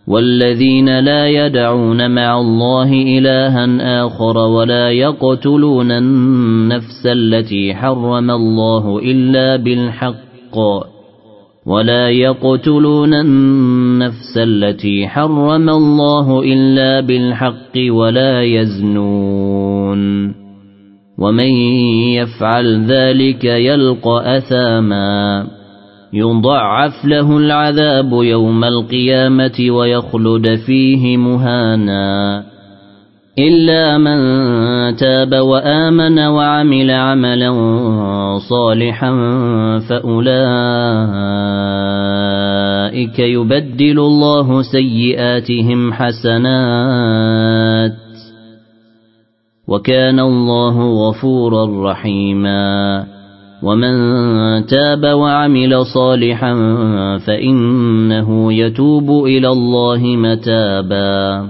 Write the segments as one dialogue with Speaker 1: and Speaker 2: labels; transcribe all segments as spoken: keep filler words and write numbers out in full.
Speaker 1: والذين لا يدعون مع الله إلها آخر ولا يقتلون النفس التي حرم الله إلا بالحق ولا يقتلون النفس التي حرم الله إلا بالحق ولا يزنون ومن يفعل ذلك يلقى أثاما يضاعف له العذاب يوم القيامة ويخلد فيه مهانا إلا من تاب وآمن وعمل عملا صالحا فأولئك يبدل الله سيئاتهم حسنات وكان الله غفورا رحيما ومن تاب وعمل صالحا فإنه يتوب إلى الله متابا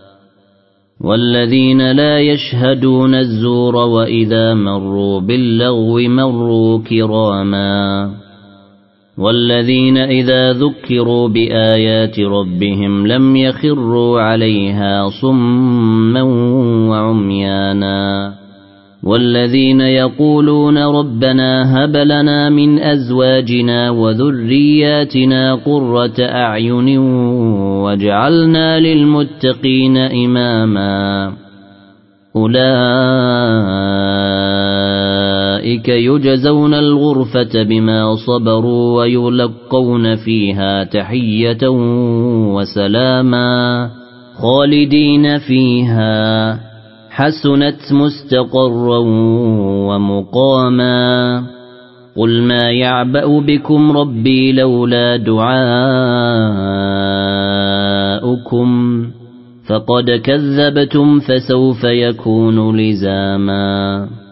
Speaker 1: والذين لا يشهدون الزور وإذا مروا باللغو مروا كراما والذين إذا ذكروا بآيات ربهم لم يخروا عليها صما وعميانا والذين يقولون ربنا هب لنا من أزواجنا وذرياتنا قرة أعين واجعلنا للمتقين إماما أولئك يجزون الغرفة بما صبروا ويلقون فيها تحية وسلاما خالدين فيها حسنت مستقرا ومقاما قل ما يعبأ بكم ربي لولا دعاؤكم فقد كذبتم فسوف يكون لزاما.